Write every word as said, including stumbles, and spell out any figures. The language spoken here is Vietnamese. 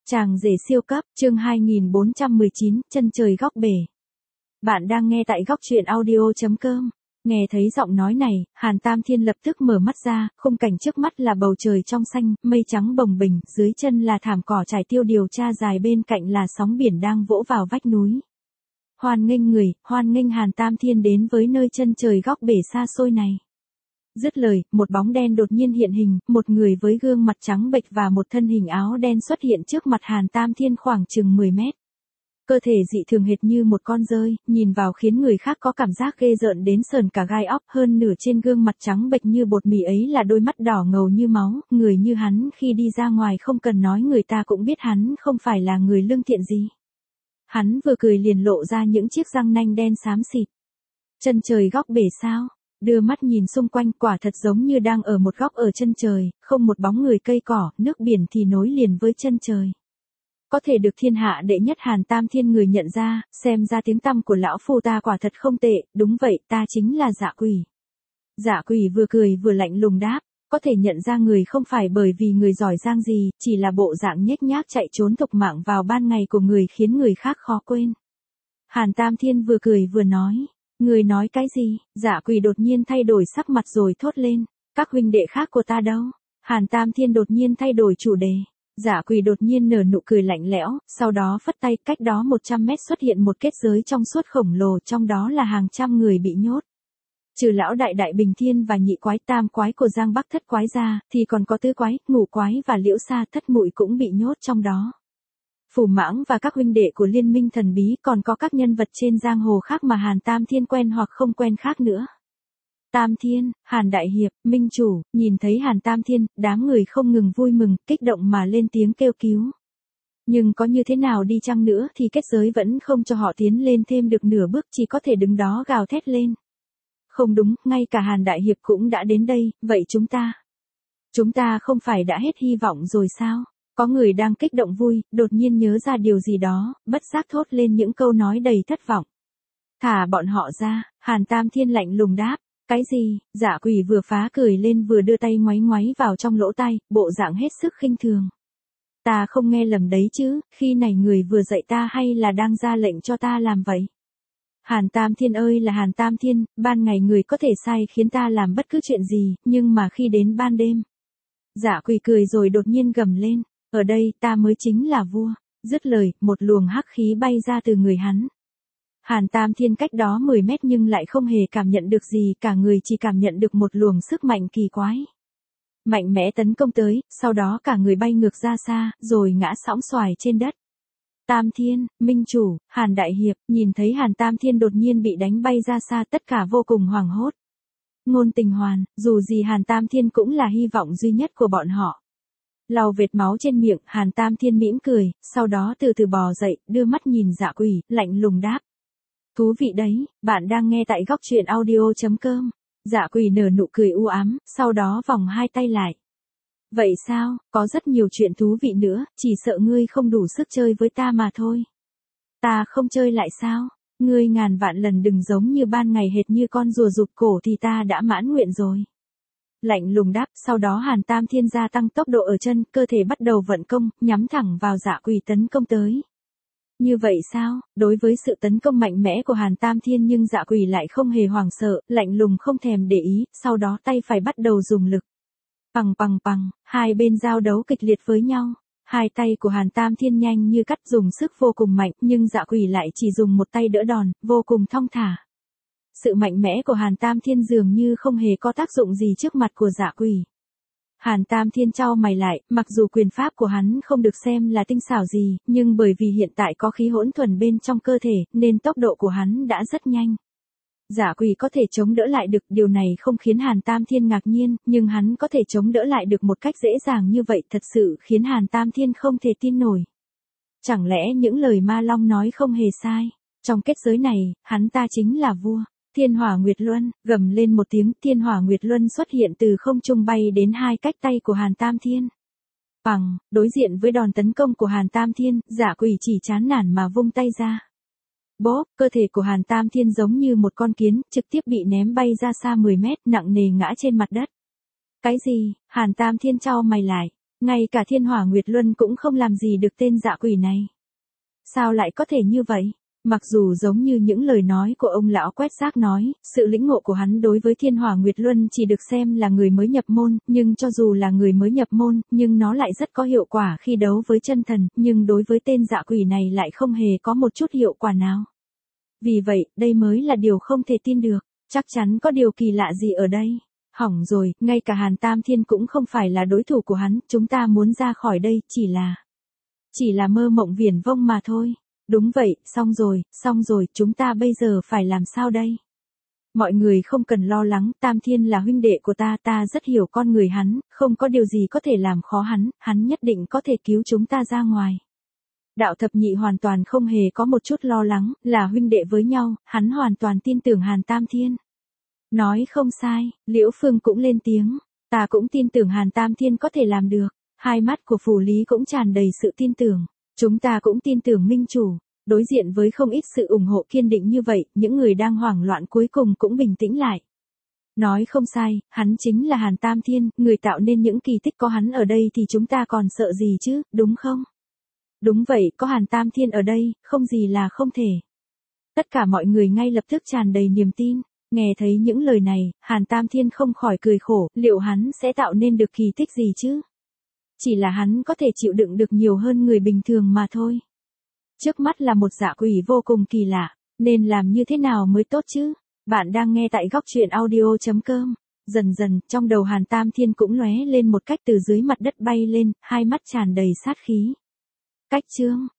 Chàng rể siêu cấp, chương hai nghìn bốn trăm mười chín, chân trời góc bể. Bạn đang nghe tại góc truyện audio.com. Nghe thấy giọng nói này, Hàn Tam Thiên lập tức mở mắt ra, khung cảnh trước mắt là bầu trời trong xanh, mây trắng bồng bềnh, dưới chân là thảm cỏ trải tiêu điều tra dài, bên cạnh là sóng biển đang vỗ vào vách núi. Hoan nghênh người, hoan nghênh Hàn Tam Thiên đến với nơi chân trời góc bể xa xôi này. Dứt lời, một bóng đen đột nhiên hiện hình, một người với gương mặt trắng bệch và một thân hình áo đen xuất hiện trước mặt Hàn Tam Thiên khoảng chừng mười mét. Cơ thể dị thường hệt như một con dơi, nhìn vào khiến người khác có cảm giác ghê rợn đến sờn cả gai óc, hơn nửa trên gương mặt trắng bệch như bột mì ấy là đôi mắt đỏ ngầu như máu, người như hắn khi đi ra ngoài không cần nói người ta cũng biết hắn không phải là người lương thiện gì. Hắn vừa cười liền lộ ra những chiếc răng nanh đen xám xịt. Chân trời góc bể sao? Đưa mắt nhìn xung quanh, quả thật giống như đang ở một góc ở chân trời, không một bóng người cây cỏ, nước biển thì nối liền với chân trời. Có thể được thiên hạ đệ nhất Hàn Tam Thiên người nhận ra, xem ra tiếng tăm của lão phu ta quả thật không tệ, đúng vậy, ta chính là Dạ Quỷ. Dạ Quỷ vừa cười vừa lạnh lùng đáp, có thể nhận ra người không phải bởi vì người giỏi giang gì, chỉ là bộ dạng nhếch nhác chạy trốn thục mạng vào ban ngày của người khiến người khác khó quên. Hàn Tam Thiên vừa cười vừa nói. Người nói cái gì? Dạ Quỷ đột nhiên thay đổi sắc mặt rồi thốt lên. Các huynh đệ khác của ta đâu? Hàn Tam Thiên đột nhiên thay đổi chủ đề. Dạ Quỷ đột nhiên nở nụ cười lạnh lẽo, sau đó phất tay, cách đó một trăm mét xuất hiện một kết giới trong suốt khổng lồ, trong đó là hàng trăm người bị nhốt. Trừ lão đại đại Bình Thiên và nhị quái tam quái của Giang Bắc thất quái ra, thì còn có tứ quái, ngũ quái và liễu sa thất muội cũng bị nhốt trong đó. Phù Mãng và các huynh đệ của Liên minh thần bí, còn có các nhân vật trên giang hồ khác mà Hàn Tam Thiên quen hoặc không quen khác nữa. Tam Thiên, Hàn Đại Hiệp, Minh Chủ, nhìn thấy Hàn Tam Thiên, đám người không ngừng vui mừng, kích động mà lên tiếng kêu cứu. Nhưng có như thế nào đi chăng nữa thì kết giới vẫn không cho họ tiến lên thêm được nửa bước, chỉ có thể đứng đó gào thét lên. Không đúng, ngay cả Hàn Đại Hiệp cũng đã đến đây, vậy chúng ta? Chúng ta không phải đã hết hy vọng rồi sao? Có người đang kích động vui, đột nhiên nhớ ra điều gì đó, bất giác thốt lên những câu nói đầy thất vọng. Thả bọn họ ra, Hàn Tam Thiên lạnh lùng đáp. Cái gì? Dạ Quỷ vừa phá cười lên vừa đưa tay ngoáy ngoáy vào trong lỗ tai, bộ dạng hết sức khinh thường. Ta không nghe lầm đấy chứ, khi này người vừa dạy ta hay là đang ra lệnh cho ta làm vậy? Hàn Tam Thiên ơi là Hàn Tam Thiên, ban ngày người có thể sai khiến ta làm bất cứ chuyện gì, nhưng mà khi đến ban đêm. Dạ Quỷ cười rồi đột nhiên gầm lên. Ở đây ta mới chính là vua. Dứt lời, một luồng hắc khí bay ra từ người hắn. Hàn Tam Thiên cách đó mười mét nhưng lại không hề cảm nhận được gì, cả người chỉ cảm nhận được một luồng sức mạnh kỳ quái. Mạnh mẽ tấn công tới, sau đó cả người bay ngược ra xa, rồi ngã sõng xoài trên đất. Tam Thiên, Minh Chủ, Hàn Đại Hiệp, nhìn thấy Hàn Tam Thiên đột nhiên bị đánh bay ra xa, tất cả vô cùng hoảng hốt. Ngôn Tình Hoàn, dù gì Hàn Tam Thiên cũng là hy vọng duy nhất của bọn họ. Lau vệt máu trên miệng, Hàn Tam Thiên mỉm cười, sau đó từ từ bò dậy, đưa mắt nhìn Dạ Quỷ, lạnh lùng đáp. Thú vị đấy, bạn đang nghe tại góc truyện audio.com. Dạ Quỷ nở nụ cười u ám, sau đó vòng hai tay lại. Vậy sao, có rất nhiều chuyện thú vị nữa, chỉ sợ ngươi không đủ sức chơi với ta mà thôi. Ta không chơi lại sao? Ngươi ngàn vạn lần đừng giống như ban ngày hệt như con rùa rụt cổ thì ta đã mãn nguyện rồi. Lạnh lùng đáp, sau đó Hàn Tam Thiên gia tăng tốc độ ở chân, cơ thể bắt đầu vận công, nhắm thẳng vào Dạ Quỷ tấn công tới. Như vậy sao? Đối với sự tấn công mạnh mẽ của Hàn Tam Thiên nhưng Dạ Quỷ lại không hề hoảng sợ, lạnh lùng không thèm để ý, sau đó tay phải bắt đầu dùng lực. Pằng pằng pằng, hai bên giao đấu kịch liệt với nhau. Hai tay của Hàn Tam Thiên nhanh như cắt, dùng sức vô cùng mạnh, nhưng Dạ Quỷ lại chỉ dùng một tay đỡ đòn, vô cùng thong thả. Sự mạnh mẽ của Hàn Tam Thiên dường như không hề có tác dụng gì trước mặt của Dạ Quỷ. Hàn Tam Thiên chau mày lại, mặc dù quyền pháp của hắn không được xem là tinh xảo gì, nhưng bởi vì hiện tại có khí hỗn thuần bên trong cơ thể, nên tốc độ của hắn đã rất nhanh. Dạ Quỷ có thể chống đỡ lại được, điều này không khiến Hàn Tam Thiên ngạc nhiên, nhưng hắn có thể chống đỡ lại được một cách dễ dàng như vậy thật sự khiến Hàn Tam Thiên không thể tin nổi. Chẳng lẽ những lời Ma Long nói không hề sai? Trong kết giới này, hắn ta chính là vua. Thiên Hỏa Nguyệt Luân, gầm lên một tiếng, Thiên Hỏa Nguyệt Luân xuất hiện từ không trung bay đến hai cách tay của Hàn Tam Thiên. Bằng, đối diện với đòn tấn công của Hàn Tam Thiên, Dạ Quỷ chỉ chán nản mà vung tay ra. Bốp, cơ thể của Hàn Tam Thiên giống như một con kiến, trực tiếp bị ném bay ra xa mười mét, nặng nề ngã trên mặt đất. Cái gì? Hàn Tam Thiên chau mày lại. Ngay cả Thiên Hỏa Nguyệt Luân cũng không làm gì được tên dạ quỷ này. Sao lại có thể như vậy? Mặc dù giống như những lời nói của ông lão quét rác nói, sự lĩnh ngộ của hắn đối với Thiên Hỏa Nguyệt Luân chỉ được xem là người mới nhập môn, nhưng cho dù là người mới nhập môn, nhưng nó lại rất có hiệu quả khi đấu với chân thần, nhưng đối với tên dạ quỷ này lại không hề có một chút hiệu quả nào. Vì vậy, đây mới là điều không thể tin được, chắc chắn có điều kỳ lạ gì ở đây. Hỏng rồi, ngay cả Hàn Tam Thiên cũng không phải là đối thủ của hắn, chúng ta muốn ra khỏi đây, chỉ là... Chỉ là mơ mộng viển vông mà thôi. Đúng vậy, xong rồi, xong rồi, chúng ta bây giờ phải làm sao đây? Mọi người không cần lo lắng, Tam Thiên là huynh đệ của ta, ta rất hiểu con người hắn, không có điều gì có thể làm khó hắn, hắn nhất định có thể cứu chúng ta ra ngoài. Đạo thập nhị hoàn toàn không hề có một chút lo lắng, là huynh đệ với nhau, hắn hoàn toàn tin tưởng Hàn Tam Thiên. Nói không sai, Liễu Phương cũng lên tiếng, ta cũng tin tưởng Hàn Tam Thiên có thể làm được. Hai mắt của Phủ Lý cũng tràn đầy sự tin tưởng, chúng ta cũng tin tưởng minh chủ. Đối diện với không ít sự ủng hộ kiên định như vậy, những người đang hoảng loạn cuối cùng cũng bình tĩnh lại. Nói không sai, hắn chính là Hàn Tam Thiên, người tạo nên những kỳ tích, có hắn ở đây thì chúng ta còn sợ gì chứ, đúng không? Đúng vậy, có Hàn Tam Thiên ở đây, không gì là không thể. Tất cả mọi người ngay lập tức tràn đầy niềm tin, nghe thấy những lời này, Hàn Tam Thiên không khỏi cười khổ, liệu hắn sẽ tạo nên được kỳ tích gì chứ? Chỉ là hắn có thể chịu đựng được nhiều hơn người bình thường mà thôi. Trước mắt là một dạ quỷ vô cùng kỳ lạ, nên làm như thế nào mới tốt chứ? Bạn đang nghe tại góc truyện audio chấm com. Dần dần, trong đầu Hàn Tam Thiên cũng lóe lên một cách từ dưới mặt đất bay lên, hai mắt tràn đầy sát khí. Cách chương